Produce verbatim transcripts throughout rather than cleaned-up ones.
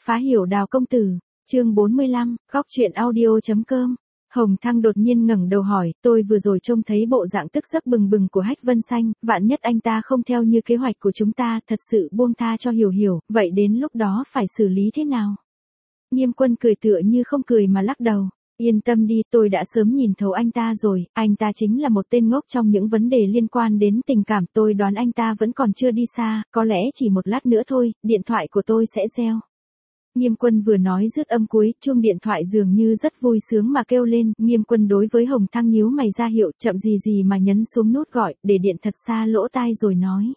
Phá hiểu Đào công tử, chương bốn mươi lăm, góc truyện audio.com. Hồng Thăng đột nhiên ngẩng đầu hỏi, tôi vừa rồi trông thấy bộ dạng tức giấc bừng bừng của Hách Vân Sanh, vạn nhất anh ta không theo như kế hoạch của chúng ta, thật sự buông tha cho Hiểu Hiểu, vậy đến lúc đó phải xử lý thế nào? Nghiêm Quân cười tựa như không cười mà lắc đầu. Yên tâm đi, tôi đã sớm nhìn thấu anh ta rồi, anh ta chính là một tên ngốc trong những vấn đề liên quan đến tình cảm, tôi đoán anh ta vẫn còn chưa đi xa, có lẽ chỉ một lát nữa thôi, điện thoại của tôi sẽ reo. Nghiêm Quân vừa nói dứt âm cuối, chuông điện thoại dường như rất vui sướng mà kêu lên, Nghiêm Quân đối với Hồng Thăng nhíu mày ra hiệu, chậm gì gì mà nhấn xuống nút gọi, để điện thật xa lỗ tai rồi nói.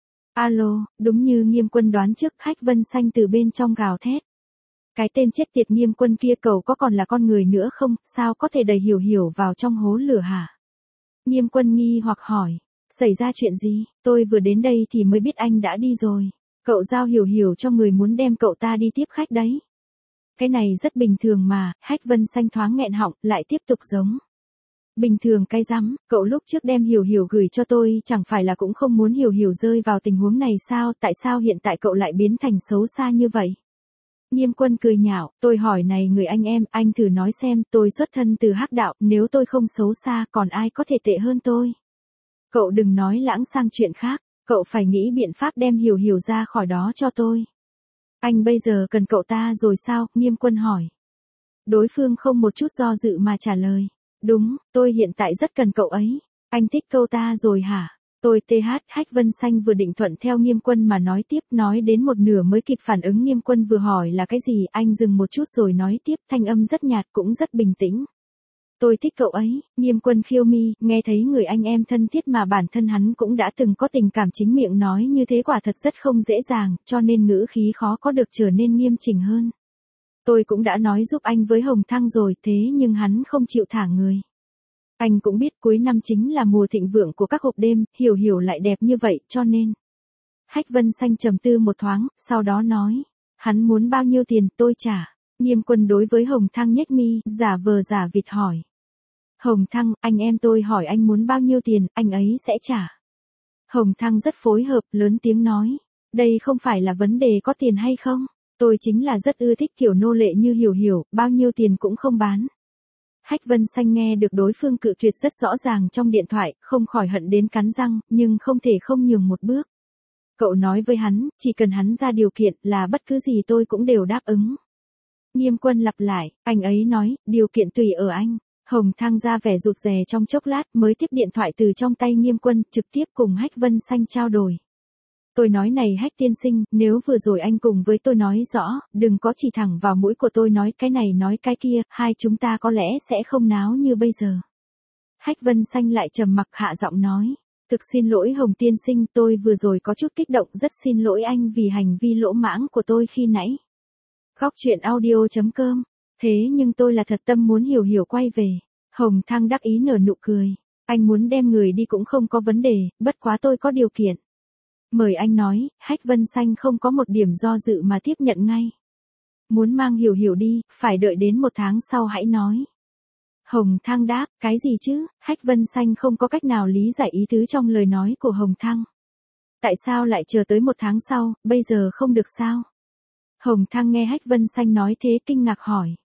Alo, đúng như Nghiêm Quân đoán trước, Hách Vân Sanh từ bên trong gào thét. Cái tên chết tiệt Nghiêm Quân kia cậu có còn là con người nữa không, sao có thể đẩy Hiểu Hiểu vào trong hố lửa hả? Nghiêm Quân nghi hoặc hỏi, xảy ra chuyện gì, tôi vừa đến đây thì mới biết anh đã đi rồi. Cậu giao Hiểu Hiểu cho người muốn đem cậu ta đi tiếp khách đấy. Cái này rất bình thường mà, Hách Vân Sanh thoáng nghẹn họng, lại tiếp tục giống. Bình thường cái rắm, cậu lúc trước đem Hiểu Hiểu gửi cho tôi chẳng phải là cũng không muốn Hiểu Hiểu rơi vào tình huống này sao, tại sao hiện tại cậu lại biến thành xấu xa như vậy? Nghiêm Quân cười nhạo, tôi hỏi này người anh em, anh thử nói xem, tôi xuất thân từ hắc đạo, nếu tôi không xấu xa, còn ai có thể tệ hơn tôi? Cậu đừng nói lãng sang chuyện khác. Cậu phải nghĩ biện pháp đem Hiểu Hiểu ra khỏi đó cho tôi. Anh bây giờ cần cậu ta rồi sao? Nghiêm Quân hỏi. Đối phương không một chút do dự mà trả lời. Đúng, tôi hiện tại rất cần cậu ấy. Anh thích cậu ta rồi hả? Tôi th Hách Vân Sanh vừa định thuận theo Nghiêm Quân mà nói tiếp, nói đến một nửa mới kịp phản ứng. Nghiêm Quân vừa hỏi là cái gì, anh dừng một chút rồi nói tiếp, thanh âm rất nhạt cũng rất bình tĩnh. Tôi thích cậu ấy, Nghiêm Quân khiêu mi, nghe thấy người anh em thân thiết mà bản thân hắn cũng đã từng có tình cảm, chính miệng nói như thế quả thật rất không dễ dàng, cho nên ngữ khí khó có được trở nên nghiêm chỉnh hơn. Tôi cũng đã nói giúp anh với Hồng Thăng rồi, thế nhưng hắn không chịu thả người. Anh cũng biết cuối năm chính là mùa thịnh vượng của các hộp đêm, Hiểu Hiểu lại đẹp như vậy, cho nên. Hách Vân Sanh trầm tư một thoáng, sau đó nói, hắn muốn bao nhiêu tiền, tôi trả. Nghiêm Quân đối với Hồng Thăng nhếch mi, giả vờ giả vịt hỏi. Hồng Thăng, anh em tôi hỏi anh muốn bao nhiêu tiền, anh ấy sẽ trả. Hồng Thăng rất phối hợp, lớn tiếng nói. Đây không phải là vấn đề có tiền hay không. Tôi chính là rất ưa thích kiểu nô lệ như Hiểu Hiểu, bao nhiêu tiền cũng không bán. Hách Vân Sanh nghe được đối phương cự tuyệt rất rõ ràng trong điện thoại, không khỏi hận đến cắn răng, nhưng không thể không nhường một bước. Cậu nói với hắn, chỉ cần hắn ra điều kiện là bất cứ gì tôi cũng đều đáp ứng. Nghiêm Quân lặp lại, anh ấy nói, điều kiện tùy ở anh. Hồng Thăng ra vẻ rụt rè trong chốc lát mới tiếp điện thoại từ trong tay Nghiêm Quân, trực tiếp cùng Hách Vân Sanh trao đổi. Tôi nói này Hách tiên sinh, nếu vừa rồi anh cùng với tôi nói rõ, đừng có chỉ thẳng vào mũi của tôi nói cái này nói cái kia, hai chúng ta có lẽ sẽ không náo như bây giờ. Hách Vân Sanh lại trầm mặc hạ giọng nói, thực xin lỗi Hồng tiên sinh, tôi vừa rồi có chút kích động, rất xin lỗi anh vì hành vi lỗ mãng của tôi khi nãy. Góc truyện audio.com. Thế nhưng tôi là thật tâm muốn Hiểu Hiểu quay về. Hồng Thăng đắc ý nở nụ cười. Anh muốn đem người đi cũng không có vấn đề, bất quá tôi có điều kiện. Mời anh nói, Hách Vân Sanh không có một điểm do dự mà tiếp nhận ngay. Muốn mang Hiểu Hiểu đi, phải đợi đến một tháng sau hãy nói. Hồng Thăng đáp, cái gì chứ, Hách Vân Sanh không có cách nào lý giải ý tứ trong lời nói của Hồng Thăng. Tại sao lại chờ tới một tháng sau, bây giờ không được sao? Hồng Thăng nghe Hách Vân Sanh nói thế kinh ngạc hỏi.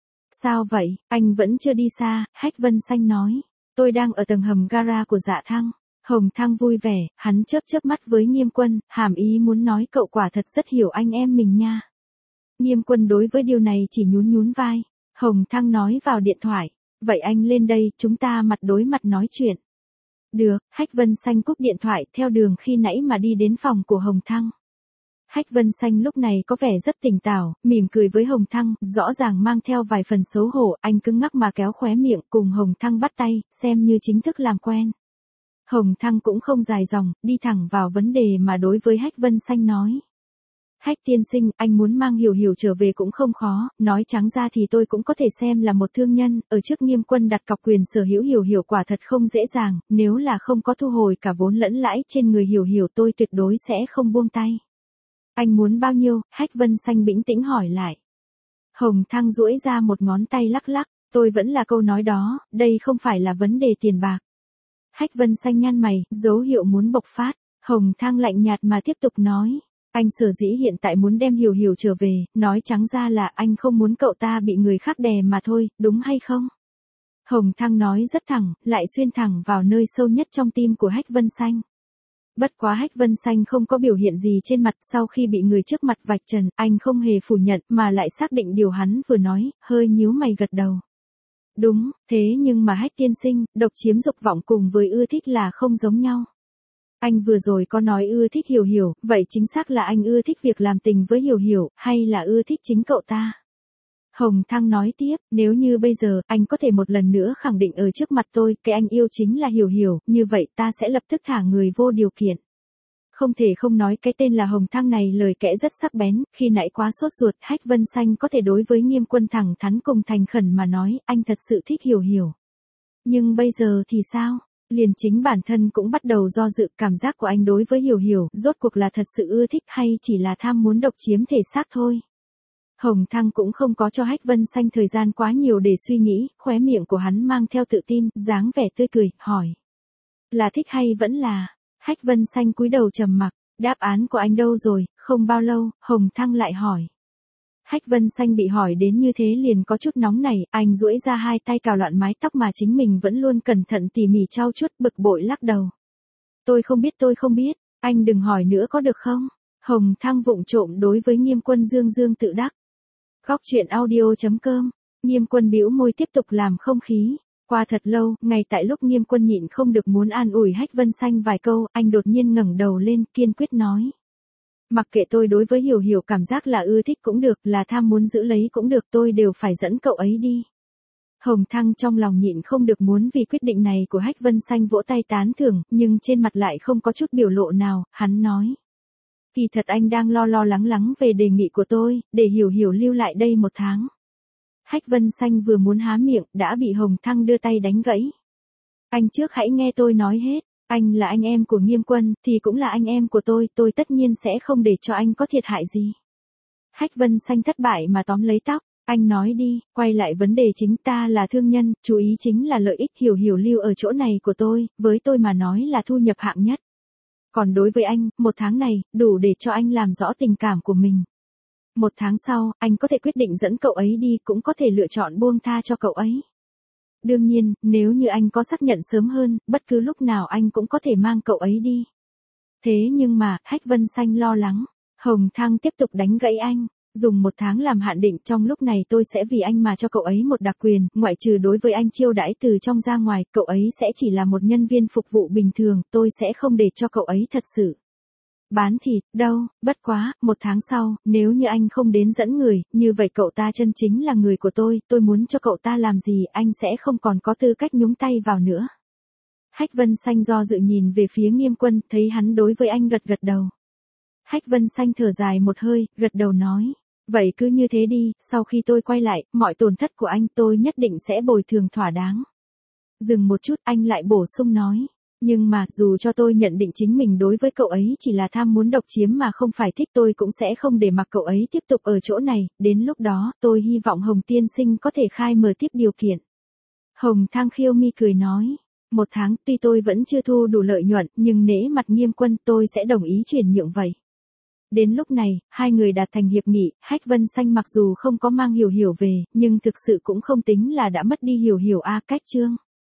Sao vậy, anh vẫn chưa đi xa, Hách Vân Sanh nói. Tôi đang ở tầng hầm gara của Dạ Thăng. Hồng Thăng vui vẻ, hắn chớp chớp mắt với Nghiêm Quân, hàm ý muốn nói cậu quả thật rất hiểu anh em mình nha. Nghiêm Quân đối với điều này chỉ nhún nhún vai. Hồng Thăng nói vào điện thoại. Vậy anh lên đây, chúng ta mặt đối mặt nói chuyện. Được, Hách Vân Sanh cúp điện thoại theo đường khi nãy mà đi đến phòng của Hồng Thăng. Hách Vân Sanh lúc này có vẻ rất tỉnh táo, mỉm cười với Hồng Thăng, rõ ràng mang theo vài phần xấu hổ, anh cứng ngắc mà kéo khóe miệng cùng Hồng Thăng bắt tay, xem như chính thức làm quen. Hồng Thăng cũng không dài dòng, đi thẳng vào vấn đề mà đối với Hách Vân Sanh nói. Hách tiên sinh, anh muốn mang Hiểu Hiểu trở về cũng không khó, nói trắng ra thì tôi cũng có thể xem là một thương nhân, ở trước Nghiêm Quân đặt cọc quyền sở hữu Hiểu Hiểu quả thật không dễ dàng, nếu là không có thu hồi cả vốn lẫn lãi trên người Hiểu Hiểu tôi tuyệt đối sẽ không buông tay. Anh muốn bao nhiêu? Hách Vân Sanh bình tĩnh hỏi lại. Hồng Thăng duỗi ra một ngón tay lắc lắc, tôi vẫn là câu nói đó, đây không phải là vấn đề tiền bạc. Hách Vân Sanh nhăn mày, dấu hiệu muốn bộc phát, Hồng Thăng lạnh nhạt mà tiếp tục nói. Anh sở dĩ hiện tại muốn đem Hiểu Hiểu trở về, nói trắng ra là anh không muốn cậu ta bị người khác đè mà thôi, đúng hay không? Hồng Thăng nói rất thẳng, lại xuyên thẳng vào nơi sâu nhất trong tim của Hách Vân Sanh. Bất quá Hách Vân Sanh không có biểu hiện gì trên mặt, sau khi bị người trước mặt vạch trần, anh không hề phủ nhận mà lại xác định điều hắn vừa nói, hơi nhíu mày gật đầu. Đúng, thế nhưng mà Hách tiên sinh, độc chiếm dục vọng cùng với ưa thích là không giống nhau. Anh vừa rồi có nói ưa thích Hiểu Hiểu, vậy chính xác là anh ưa thích việc làm tình với Hiểu Hiểu, hay là ưa thích chính cậu ta? Hồng Thăng nói tiếp, nếu như bây giờ, anh có thể một lần nữa khẳng định ở trước mặt tôi, cái anh yêu chính là Hiểu Hiểu, như vậy ta sẽ lập tức thả người vô điều kiện. Không thể không nói cái tên là Hồng Thăng này lời kẽ rất sắc bén, khi nãy quá sốt ruột, Hách Vân Sanh có thể đối với Nghiêm Quân thẳng thắn cùng thành khẩn mà nói, anh thật sự thích Hiểu Hiểu. Nhưng bây giờ thì sao? Liền chính bản thân cũng bắt đầu do dự, cảm giác của anh đối với Hiểu Hiểu, rốt cuộc là thật sự ưa thích hay chỉ là tham muốn độc chiếm thể xác thôi. Hồng Thăng cũng không có cho Hách Vân Sanh thời gian quá nhiều để suy nghĩ, khóe miệng của hắn mang theo tự tin, dáng vẻ tươi cười, hỏi. Là thích hay vẫn là? Hách Vân Sanh cúi đầu trầm mặc, đáp án của anh đâu rồi? Không bao lâu, Hồng Thăng lại hỏi. Hách Vân Sanh bị hỏi đến như thế liền có chút nóng nảy, anh duỗi ra hai tay cào loạn mái tóc mà chính mình vẫn luôn cẩn thận tỉ mỉ trau chuốt, bực bội lắc đầu. Tôi không biết tôi không biết, anh đừng hỏi nữa có được không? Hồng Thăng vụng trộm đối với Nghiêm Quân dương dương tự đắc. Góc truyện audio chấm com, Nghiêm Quân bĩu môi tiếp tục làm không khí. Qua thật lâu, ngay tại lúc Nghiêm Quân nhịn không được muốn an ủi Hách Vân Sanh vài câu, anh đột nhiên ngẩng đầu lên, kiên quyết nói. Mặc kệ tôi đối với Hiểu Hiểu cảm giác là ưa thích cũng được, là tham muốn giữ lấy cũng được, tôi đều phải dẫn cậu ấy đi. Hồng Thăng trong lòng nhịn không được muốn vì quyết định này của Hách Vân Sanh vỗ tay tán thưởng, nhưng trên mặt lại không có chút biểu lộ nào, hắn nói. Kỳ thật anh đang lo lo lắng lắng về đề nghị của tôi, để Hiểu Hiểu lưu lại đây một tháng. Hách Vân Sanh vừa muốn há miệng, đã bị Hồng Thăng đưa tay đánh gãy. Anh trước hãy nghe tôi nói hết, anh là anh em của Nghiêm Quân, thì cũng là anh em của tôi, tôi tất nhiên sẽ không để cho anh có thiệt hại gì. Hách Vân Sanh thất bại mà tóm lấy tóc, anh nói đi, quay lại vấn đề chính, ta là thương nhân, chú ý chính là lợi ích. Hiểu Hiểu lưu ở chỗ này của tôi, với tôi mà nói là thu nhập hạng nhất. Còn đối với anh, một tháng này, đủ để cho anh làm rõ tình cảm của mình. Một tháng sau, anh có thể quyết định dẫn cậu ấy đi, cũng có thể lựa chọn buông tha cho cậu ấy. Đương nhiên, nếu như anh có xác nhận sớm hơn, bất cứ lúc nào anh cũng có thể mang cậu ấy đi. Thế nhưng mà, Hách Vân Sanh lo lắng. Hồng Thăng tiếp tục đánh gãy anh. Dùng một tháng làm hạn định, trong lúc này tôi sẽ vì anh mà cho cậu ấy một đặc quyền, ngoại trừ đối với anh chiêu đãi từ trong ra ngoài, cậu ấy sẽ chỉ là một nhân viên phục vụ bình thường, tôi sẽ không để cho cậu ấy thật sự bán thịt, đâu, bất quá, một tháng sau, nếu như anh không đến dẫn người, như vậy cậu ta chân chính là người của tôi, tôi muốn cho cậu ta làm gì, anh sẽ không còn có tư cách nhúng tay vào nữa. Hách Vân Sanh do dự nhìn về phía Nghiêm Quân, thấy hắn đối với anh gật gật đầu. Hách Vân Sanh thở dài một hơi, gật đầu nói. Vậy cứ như thế đi, sau khi tôi quay lại, mọi tổn thất của anh tôi nhất định sẽ bồi thường thỏa đáng. Dừng một chút, anh lại bổ sung nói. Nhưng mà, dù cho tôi nhận định chính mình đối với cậu ấy chỉ là tham muốn độc chiếm mà không phải thích, tôi cũng sẽ không để mặc cậu ấy tiếp tục ở chỗ này, đến lúc đó, tôi hy vọng Hồng tiên sinh có thể khai mở tiếp điều kiện. Hồng Thăng khiêu mi cười nói. Một tháng, tuy tôi vẫn chưa thu đủ lợi nhuận, nhưng nể mặt Nghiêm Quân tôi sẽ đồng ý chuyển nhượng vậy. Đến lúc này, hai người đạt thành hiệp nghị, Hách Vân Sanh mặc dù không có mang Hiểu Hiểu về, nhưng thực sự cũng không tính là đã mất đi Hiểu Hiểu a. Cách chương